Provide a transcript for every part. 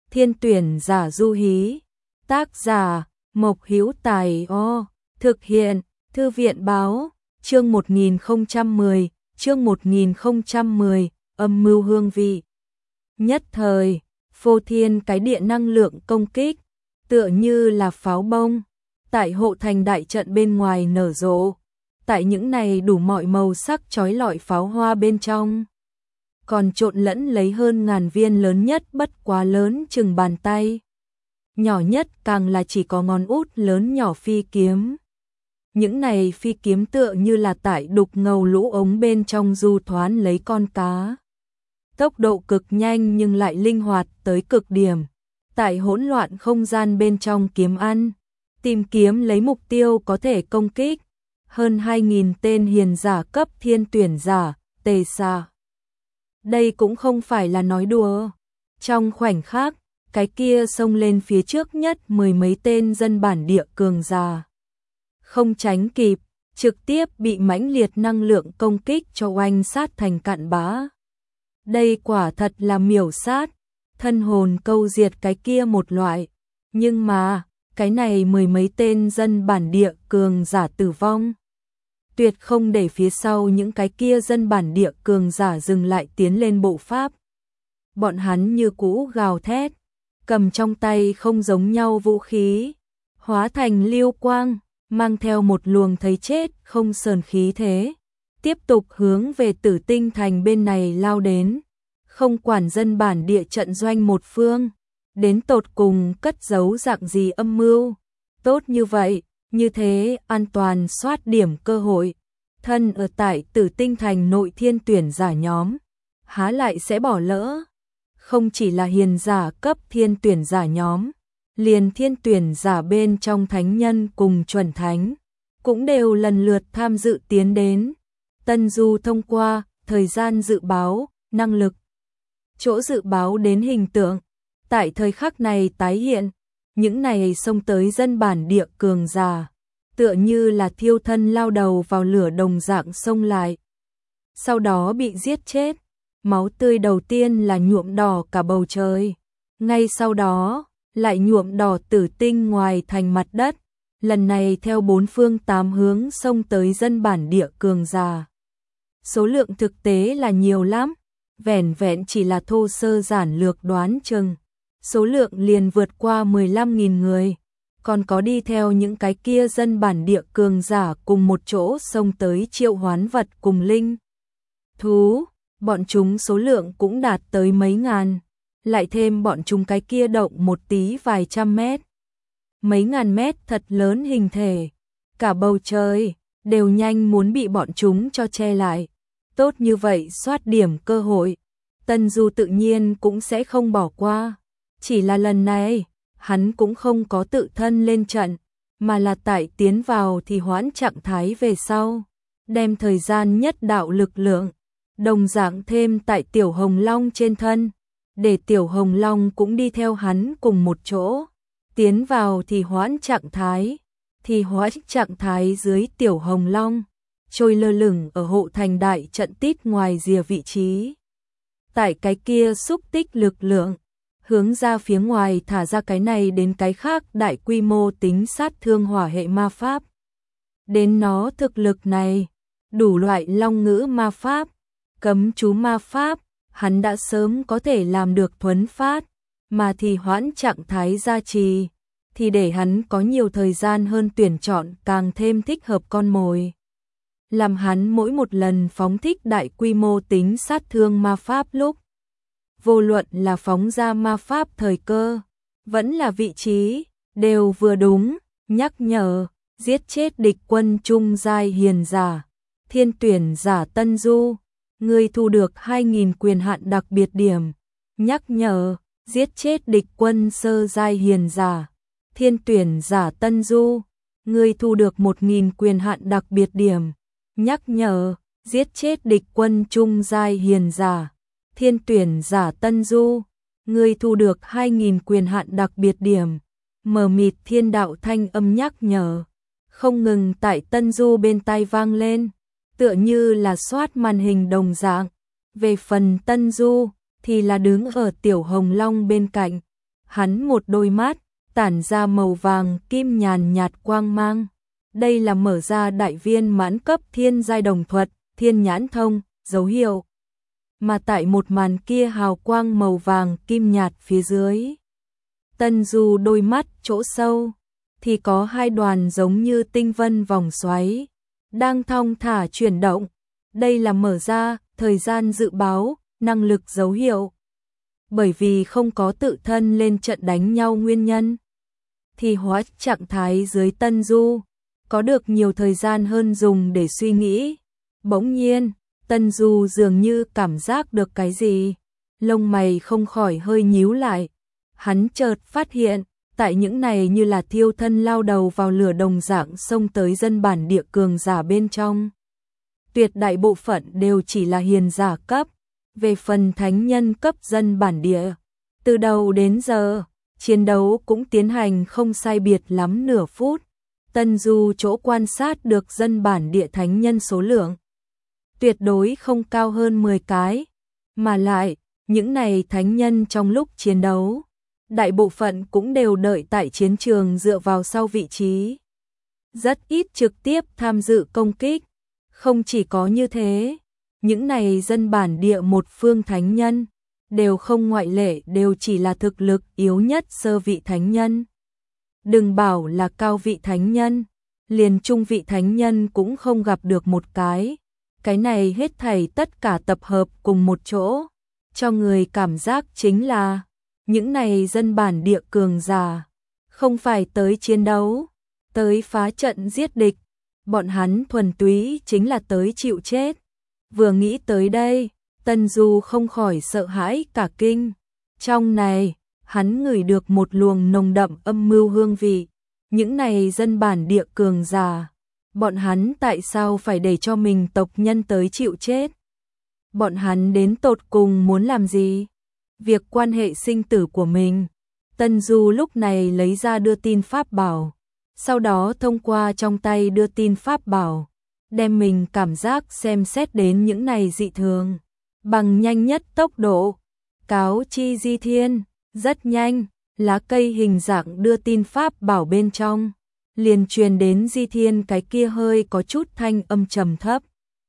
Thiên tuyển giả du hí. Tác giả Mộc Hữu Tài. Thực hiện Thư viện báo. Chương 1010, âm mưu hương vị. Nhất thời, phô thiên cái địa năng lượng công kích, tựa như là pháo bông, tại hộ thành đại trận bên ngoài nở rộ. Tại những này đủ mọi màu sắc chói lọi pháo hoa bên trong, còn trộn lẫn lấy hơn ngàn viên lớn nhất bất quá lớn chừng bàn tay. Nhỏ nhất càng là chỉ có ngón út lớn nhỏ phi kiếm. Những này phi kiếm tựa như là tại đục ngầu lũ ống bên trong du thoán lấy con cá. Tốc độ cực nhanh nhưng lại linh hoạt tới cực điểm. Tại hỗn loạn không gian bên trong kiếm ăn, tìm kiếm lấy mục tiêu có thể công kích. Hơn 2.000 tên hiền giả cấp thiên tuyển giả, tề xạ. Đây cũng không phải là nói đùa. Trong khoảnh khắc, cái kia xông lên phía trước nhất mười mấy tên dân bản địa cường giả. Không tránh kịp, trực tiếp bị mãnh liệt năng lượng công kích cho oanh sát thành cặn bã. Đây quả thật là miểu sát, thân hồn câu diệt cái kia một loại. Nhưng mà, cái này mười mấy tên dân bản địa cường giả tử vong. Tuyệt không để phía sau những cái kia dân bản địa cường giả dừng lại tiến lên bộ pháp. Bọn hắn như cũ gào thét, cầm trong tay không giống nhau vũ khí, hóa thành lưu quang, mang theo một luồng thấy chết không sờn khí thế, tiếp tục hướng về Tử Tinh thành bên này lao đến, không quản dân bản địa trận doanh một phương, đến tột cùng cất giấu dạng gì âm mưu. Tốt như vậy, như thế an toàn soát điểm cơ hội, thân ở tại Tử Tinh thành nội thiên tuyển giả nhóm, há lại sẽ bỏ lỡ. Không chỉ là hiền giả cấp thiên tuyển giả nhóm, liền thiên tuyển giả bên trong thánh nhân cùng chuẩn thánh, cũng đều lần lượt tham dự tiến đến. Tân Du thông qua thời gian dự báo, năng lực, chỗ dự báo đến hình tượng, tại thời khắc này tái hiện, những này xông tới dân bản địa cường giả, tựa như là thiêu thân lao đầu vào lửa đồng dạng xông lại. Sau đó bị giết chết, máu tươi đầu tiên là nhuộm đỏ cả bầu trời, ngay sau đó lại nhuộm đỏ Tử Tinh ngoài thành mặt đất, lần này theo bốn phương tám hướng xông tới dân bản địa cường giả. Số lượng thực tế là nhiều lắm, vẻn vẹn chỉ là thô sơ giản lược đoán chừng, số lượng liền vượt qua 15.000 người, còn có đi theo những cái kia dân bản địa cường giả cùng một chỗ xông tới triệu hoán vật cùng linh thú, bọn chúng số lượng cũng đạt tới mấy ngàn. Lại thêm bọn chúng cái kia động một tí vài trăm mét, mấy ngàn mét thật lớn hình thể, cả bầu trời đều nhanh muốn bị bọn chúng cho che lại. Tốt như vậy soát điểm cơ hội, Tân Du tự nhiên cũng sẽ không bỏ qua. Chỉ là lần này, hắn cũng không có tự thân lên trận, mà là tại tiến vào thì hoãn trạng thái về sau, đem thời gian nhất đạo lực lượng, đồng dạng thêm tại Tiểu Hồng Long trên thân, để Tiểu Hồng Long cũng đi theo hắn cùng một chỗ, tiến vào thì hoãn trạng thái, thì hoãn trạng thái dưới Tiểu Hồng Long, trôi lơ lửng ở hộ thành đại trận tít ngoài rìa vị trí. Tại cái kia xúc tích lực lượng, hướng ra phía ngoài thả ra cái này đến cái khác đại quy mô tính sát thương hỏa hệ ma pháp. Đến nó thực lực này, đủ loại long ngữ ma pháp, cấm chú ma pháp, hắn đã sớm có thể làm được thuấn phát, mà thì hoãn trạng thái gia trì, thì để hắn có nhiều thời gian hơn tuyển chọn càng thêm thích hợp con mồi. Làm hắn mỗi một lần phóng thích đại quy mô tính sát thương ma pháp lúc, vô luận là phóng ra ma pháp thời cơ, vẫn là vị trí, đều vừa đúng, nhắc nhở, giết chết địch quân trung giai hiền giả, thiên tuyển giả Tân Du. Ngươi thu được 2.000 quyền hạn đặc biệt điểm, nhắc nhở, giết chết địch quân sơ giai hiền giả, thiên tuyển giả Tân Du. Ngươi thu được 1.000 quyền hạn đặc biệt điểm, nhắc nhở, giết chết địch quân trung giai hiền giả, thiên tuyển giả Tân Du. Ngươi thu được 2.000 quyền hạn đặc biệt điểm, mờ mịt thiên đạo thanh âm nhắc nhở, không ngừng tại Tân Du bên tai vang lên, tựa như là soát màn hình đồng dạng. Về phần Tân Du, thì là đứng ở Tiểu Hồng Long bên cạnh, hắn một đôi mắt, tản ra màu vàng kim nhàn nhạt quang mang. Đây là mở ra đại viên mãn cấp thiên giai đồng thuật, thiên nhãn thông, dấu hiệu. Mà tại một màn kia hào quang màu vàng kim nhạt phía dưới. Tân Du đôi mắt chỗ sâu, thì có hai đoàn giống như tinh vân vòng xoáy, đang thong thả chuyển động. Đây là mở ra, thời gian dự báo, năng lực dấu hiệu. Bởi vì không có tự thân lên trận đánh nhau nguyên nhân, thì hóa trạng thái dưới Tân Du, có được nhiều thời gian hơn dùng để suy nghĩ. Bỗng nhiên, Tân Du dường như cảm giác được cái gì, lông mày không khỏi hơi nhíu lại. Hắn chợt phát hiện, tại những này như là thiêu thân lao đầu vào lửa đồng dạng xông tới dân bản địa cường giả bên trong. Tuyệt đại bộ phận đều chỉ là hiền giả cấp, về phần thánh nhân cấp dân bản địa. Từ đầu đến giờ, chiến đấu cũng tiến hành không sai biệt lắm nửa phút. Tân Du chỗ quan sát được dân bản địa thánh nhân số lượng tuyệt đối không cao hơn 10 cái, mà lại, những này thánh nhân trong lúc chiến đấu, đại bộ phận cũng đều đợi tại chiến trường dựa vào sau vị trí. Rất ít trực tiếp tham dự công kích. Không chỉ có như thế, những này dân bản địa một phương thánh nhân, đều không ngoại lệ đều chỉ là thực lực yếu nhất sơ vị thánh nhân. Đừng bảo là cao vị thánh nhân, liền trung vị thánh nhân cũng không gặp được một cái. Cái này hết thảy tất cả tập hợp cùng một chỗ, cho người cảm giác chính là những này dân bản địa cường giả, không phải tới chiến đấu, tới phá trận giết địch, bọn hắn thuần túy chính là tới chịu chết. Vừa nghĩ tới đây, Tân Du không khỏi sợ hãi cả kinh. Trong này, hắn ngửi được một luồng nồng đậm âm mưu hương vị. Những này dân bản địa cường giả, bọn hắn tại sao phải để cho mình tộc nhân tới chịu chết? Bọn hắn đến tột cùng muốn làm gì? Việc quan hệ sinh tử của mình. Tân Du lúc này lấy ra đưa tin pháp bảo, sau đó thông qua trong tay đưa tin pháp bảo, đem mình cảm giác xem xét đến những này dị thường, bằng nhanh nhất tốc độ, cáo chi Di Thiên. Rất nhanh, lá cây hình dạng đưa tin pháp bảo bên trong, liền truyền đến Di Thiên cái kia hơi có chút thanh âm trầm thấp.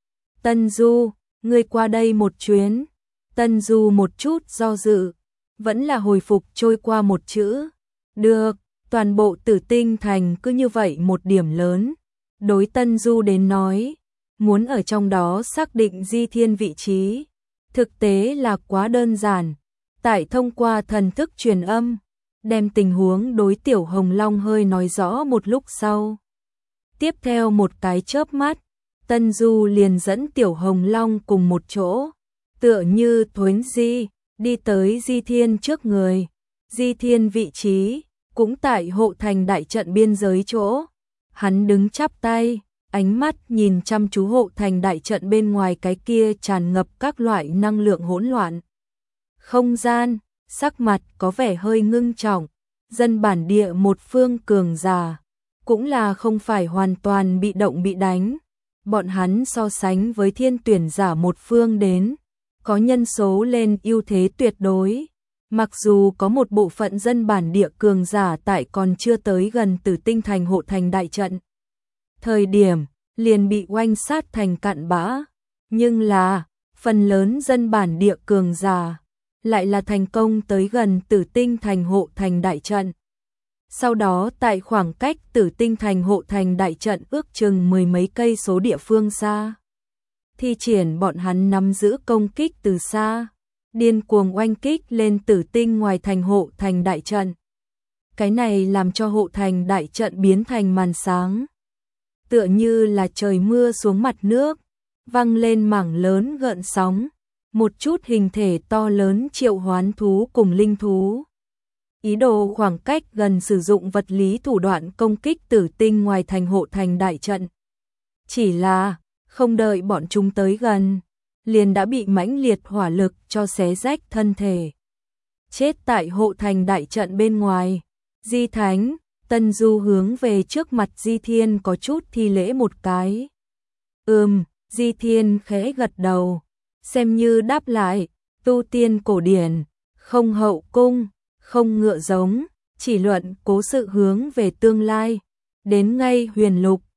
Tân Du, ngươi qua đây một chuyến. Tân Du một chút do dự, vẫn là hồi phục trôi qua một chữ. Được, toàn bộ Tử Tinh Thành cứ như vậy một điểm lớn. Đối Tân Du đến nói, muốn ở trong đó xác định Di Thiên vị trí, thực tế là quá đơn giản. Tại thông qua thần thức truyền âm, đem tình huống đối Tiểu Hồng Long hơi nói rõ một lúc sau. Tiếp theo một cái chớp mắt, Tân Du liền dẫn Tiểu Hồng Long cùng một chỗ, tựa như thuấn di, đi tới Di Thiên trước người. Di Thiên vị trí, cũng tại hộ thành đại trận biên giới chỗ. Hắn đứng chắp tay, ánh mắt nhìn chăm chú hộ thành đại trận bên ngoài cái kia tràn ngập các loại năng lượng hỗn loạn. Không gian, sắc mặt có vẻ hơi ngưng trọng, dân bản địa một phương cường giả, cũng là không phải hoàn toàn bị động bị đánh. Bọn hắn so sánh với thiên tuyển giả một phương đến, có nhân số lên ưu thế tuyệt đối. Mặc dù có một bộ phận dân bản địa cường giả tại còn chưa tới gần Tử Tinh Thành hộ thành đại trận thời điểm, liền bị oanh sát thành cặn bã. Nhưng là, phần lớn dân bản địa cường giả lại là thành công tới gần Tử Tinh Thành hộ thành đại trận. Sau đó tại khoảng cách Tử Tinh Thành hộ thành đại trận ước chừng 10 mấy cây số địa phương xa, thi triển bọn hắn nắm giữ công kích từ xa, điên cuồng oanh kích lên Tử Tinh ngoài thành hộ thành đại trận. Cái này làm cho hộ thành đại trận biến thành màn sáng, tựa như là trời mưa xuống mặt nước, văng lên mảng lớn gợn sóng. Một chút hình thể to lớn triệu hoán thú cùng linh thú, ý đồ khoảng cách gần sử dụng vật lý thủ đoạn công kích Tử Tinh ngoài thành hộ thành đại trận. Chỉ là, không đợi bọn chúng tới gần, liền đã bị mãnh liệt hỏa lực cho xé rách thân thể. Chết tại hộ thành đại trận bên ngoài. Di Thánh, Tân Du hướng về trước mặt Di Thiên có chút thi lễ một cái. Di Thiên khẽ gật đầu, xem như đáp lại. Tu tiên cổ điển, không hậu cung, không ngựa giống, chỉ luận cố sự hướng về tương lai. Đến ngay Huyền Lục,